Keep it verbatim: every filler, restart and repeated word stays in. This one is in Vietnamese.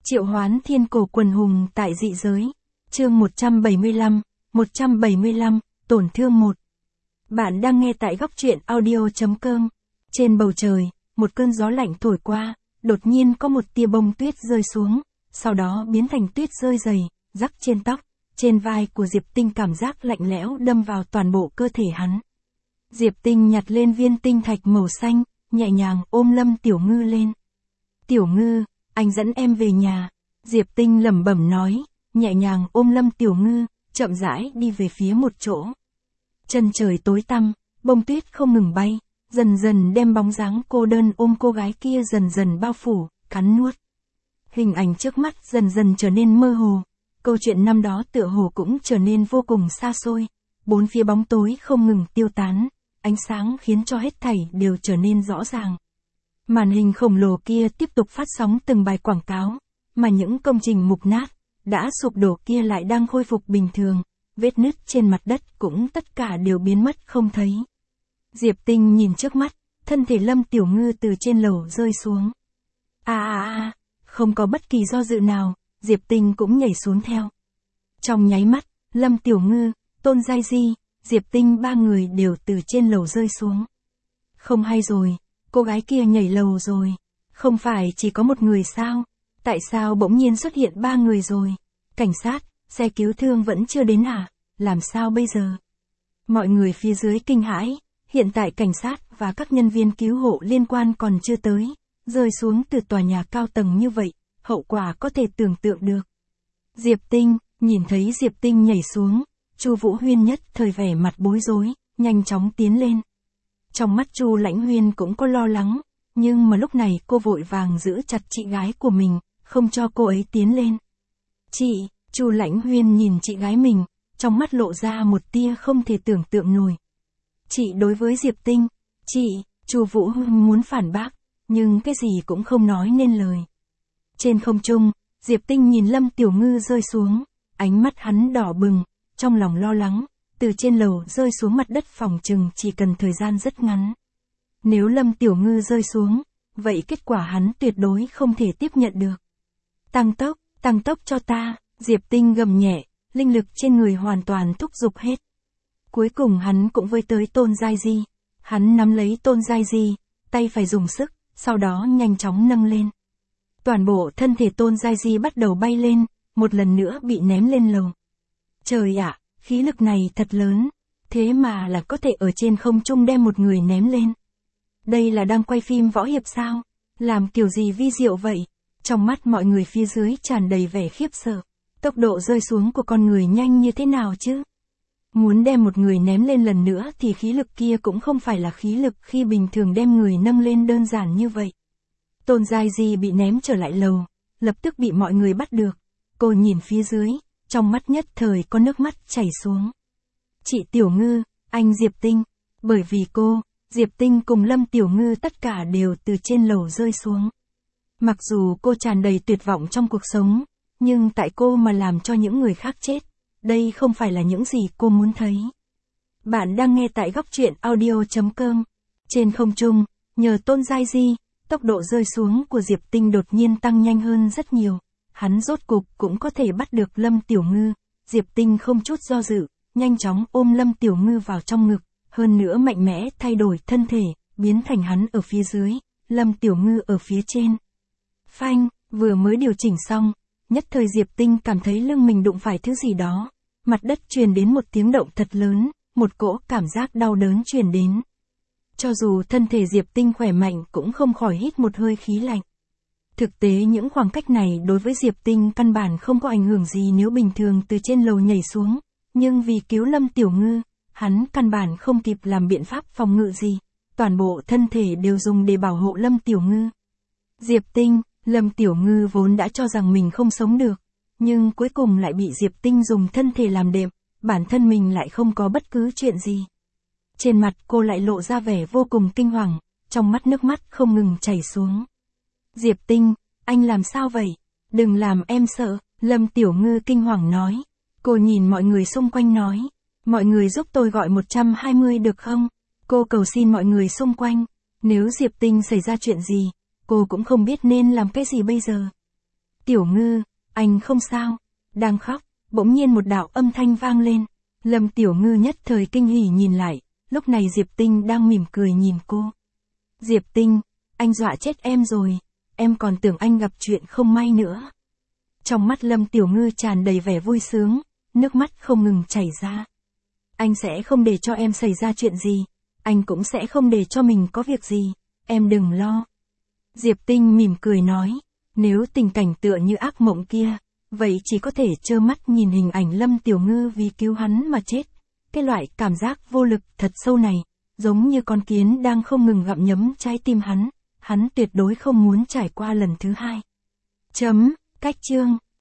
Triệu hoán thiên cổ quần hùng tại dị giới. Chương một trăm bảy mươi lăm, một trăm bảy mươi lăm, tổn thương một. Bạn đang nghe tại góc truyện audio chấm com. Trên bầu trời, một cơn gió lạnh thổi qua, đột nhiên có một tia bông tuyết rơi xuống, sau đó biến thành tuyết rơi dày, rắc trên tóc, trên vai của Diệp Tinh, cảm giác lạnh lẽo đâm vào toàn bộ cơ thể hắn. Diệp Tinh nhặt lên viên tinh thạch màu xanh, nhẹ nhàng ôm Lâm Tiểu Ngư lên. Tiểu Ngư, anh dẫn em về nhà. Diệp Tinh lẩm bẩm nói, nhẹ nhàng ôm Lâm Tiểu Ngư, chậm rãi đi về phía một chỗ. Chân trời tối tăm, bông tuyết không ngừng bay, dần dần đem bóng dáng cô đơn ôm cô gái kia dần dần bao phủ, cắn nuốt. Hình ảnh trước mắt dần dần trở nên mơ hồ, câu chuyện năm đó tựa hồ cũng trở nên vô cùng xa xôi, bốn phía bóng tối không ngừng tiêu tán, ánh sáng khiến cho hết thảy đều trở nên rõ ràng. Màn hình khổng lồ kia tiếp tục phát sóng từng bài quảng cáo, mà những công trình mục nát, đã sụp đổ kia lại đang khôi phục bình thường, vết nứt trên mặt đất cũng tất cả đều biến mất không thấy. Diệp Tinh nhìn trước mắt, thân thể Lâm Tiểu Ngư từ trên lầu rơi xuống. A a a, không có bất kỳ do dự nào, Diệp Tinh cũng nhảy xuống theo. Trong nháy mắt, Lâm Tiểu Ngư, Tôn Giai Di, Diệp Tinh ba người đều từ trên lầu rơi xuống. Không hay rồi, cô gái kia nhảy lầu rồi. Không phải chỉ có một người sao? Tại sao bỗng nhiên xuất hiện ba người rồi? Cảnh sát, xe cứu thương vẫn chưa đến à? Làm sao bây giờ? Mọi người phía dưới kinh hãi, hiện tại cảnh sát và các nhân viên cứu hộ liên quan còn chưa tới, rơi xuống từ tòa nhà cao tầng như vậy, hậu quả có thể tưởng tượng được. Diệp Tinh, nhìn thấy Diệp Tinh nhảy xuống, Chu Vũ Huyên nhất thời vẻ mặt bối rối, nhanh chóng tiến lên. Trong mắt Chu Lãnh Huyên cũng có lo lắng, nhưng mà lúc này cô vội vàng giữ chặt chị gái của mình, không cho cô ấy tiến lên. Chị, Chu Lãnh Huyên nhìn chị gái mình, trong mắt lộ ra một tia không thể tưởng tượng nổi. Chị đối với Diệp Tinh, chị, Chu Vũ Huyên muốn phản bác, nhưng cái gì cũng không nói nên lời. Trên không trung, Diệp Tinh nhìn Lâm Tiểu Ngư rơi xuống, ánh mắt hắn đỏ bừng, trong lòng lo lắng, từ trên lầu rơi xuống mặt đất phòng chừng chỉ cần thời gian rất ngắn. Nếu Lâm Tiểu Ngư rơi xuống, vậy kết quả hắn tuyệt đối không thể tiếp nhận được. Tăng tốc, tăng tốc cho ta, Diệp Tinh gầm nhẹ, linh lực trên người hoàn toàn thúc giục hết. Cuối cùng hắn cũng với tới Tôn Giai Di, hắn nắm lấy Tôn Giai Di, tay phải dùng sức, sau đó nhanh chóng nâng lên. Toàn bộ thân thể Tôn Giai Di bắt đầu bay lên, một lần nữa bị ném lên lầu. Trời ạ, khí lực này thật lớn, thế mà là có thể ở trên không trung đem một người ném lên. Đây là đang quay phim võ hiệp sao? Làm kiểu gì vi diệu vậy? Trong mắt mọi người phía dưới tràn đầy vẻ khiếp sợ. Tốc độ rơi xuống của con người nhanh như thế nào chứ? Muốn đem một người ném lên lần nữa thì khí lực kia cũng không phải là khí lực khi bình thường đem người nâng lên đơn giản như vậy. Tôn Giai Di bị ném trở lại lầu, lập tức bị mọi người bắt được. Cô nhìn phía dưới, trong mắt nhất thời có nước mắt chảy xuống. Chị Tiểu Ngư, anh Diệp Tinh, bởi vì cô, Diệp Tinh cùng Lâm Tiểu Ngư tất cả đều từ trên lầu rơi xuống. Mặc dù cô tràn đầy tuyệt vọng trong cuộc sống, nhưng tại cô mà làm cho những người khác chết, đây không phải là những gì cô muốn thấy. Bạn đang nghe tại góc truyện audio chấm com. Trên không trung, nhờ Tôn Giai Di, tốc độ rơi xuống của Diệp Tinh đột nhiên tăng nhanh hơn rất nhiều. Hắn rốt cục cũng có thể bắt được Lâm Tiểu Ngư. Diệp Tinh không chút do dự, nhanh chóng ôm Lâm Tiểu Ngư vào trong ngực, hơn nữa mạnh mẽ thay đổi thân thể, biến thành hắn ở phía dưới, Lâm Tiểu Ngư ở phía trên. Phanh, vừa mới điều chỉnh xong, nhất thời Diệp Tinh cảm thấy lưng mình đụng phải thứ gì đó, mặt đất truyền đến một tiếng động thật lớn, một cỗ cảm giác đau đớn truyền đến. Cho dù thân thể Diệp Tinh khỏe mạnh cũng không khỏi hít một hơi khí lạnh. Thực tế những khoảng cách này đối với Diệp Tinh căn bản không có ảnh hưởng gì nếu bình thường từ trên lầu nhảy xuống, nhưng vì cứu Lâm Tiểu Ngư, hắn căn bản không kịp làm biện pháp phòng ngự gì, toàn bộ thân thể đều dùng để bảo hộ Lâm Tiểu Ngư. Diệp Tinh, Lâm Tiểu Ngư vốn đã cho rằng mình không sống được, nhưng cuối cùng lại bị Diệp Tinh dùng thân thể làm đệm, bản thân mình lại không có bất cứ chuyện gì. Trên mặt cô lại lộ ra vẻ vô cùng kinh hoàng, trong mắt nước mắt không ngừng chảy xuống. Diệp Tinh, anh làm sao vậy? Đừng làm em sợ, Lâm Tiểu Ngư kinh hoàng nói. Cô nhìn mọi người xung quanh nói, mọi người giúp tôi gọi một trăm hai mươi được không? Cô cầu xin mọi người xung quanh, nếu Diệp Tinh xảy ra chuyện gì, cô cũng không biết nên làm cái gì bây giờ. Tiểu Ngư, anh không sao, đang khóc, bỗng nhiên một đạo âm thanh vang lên. Lâm Tiểu Ngư nhất thời kinh hỉ nhìn lại, lúc này Diệp Tinh đang mỉm cười nhìn cô. Diệp Tinh, anh dọa chết em rồi, em còn tưởng anh gặp chuyện không may nữa. Trong mắt Lâm Tiểu Ngư tràn đầy vẻ vui sướng, nước mắt không ngừng chảy ra. Anh sẽ không để cho em xảy ra chuyện gì, anh cũng sẽ không để cho mình có việc gì, em đừng lo. Diệp Tinh mỉm cười nói, nếu tình cảnh tựa như ác mộng kia, vậy chỉ có thể trơ mắt nhìn hình ảnh Lâm Tiểu Ngư vì cứu hắn mà chết. Cái loại cảm giác vô lực thật sâu này, giống như con kiến đang không ngừng gặm nhấm trái tim hắn, hắn tuyệt đối không muốn trải qua lần thứ hai. Chấm, cách chương.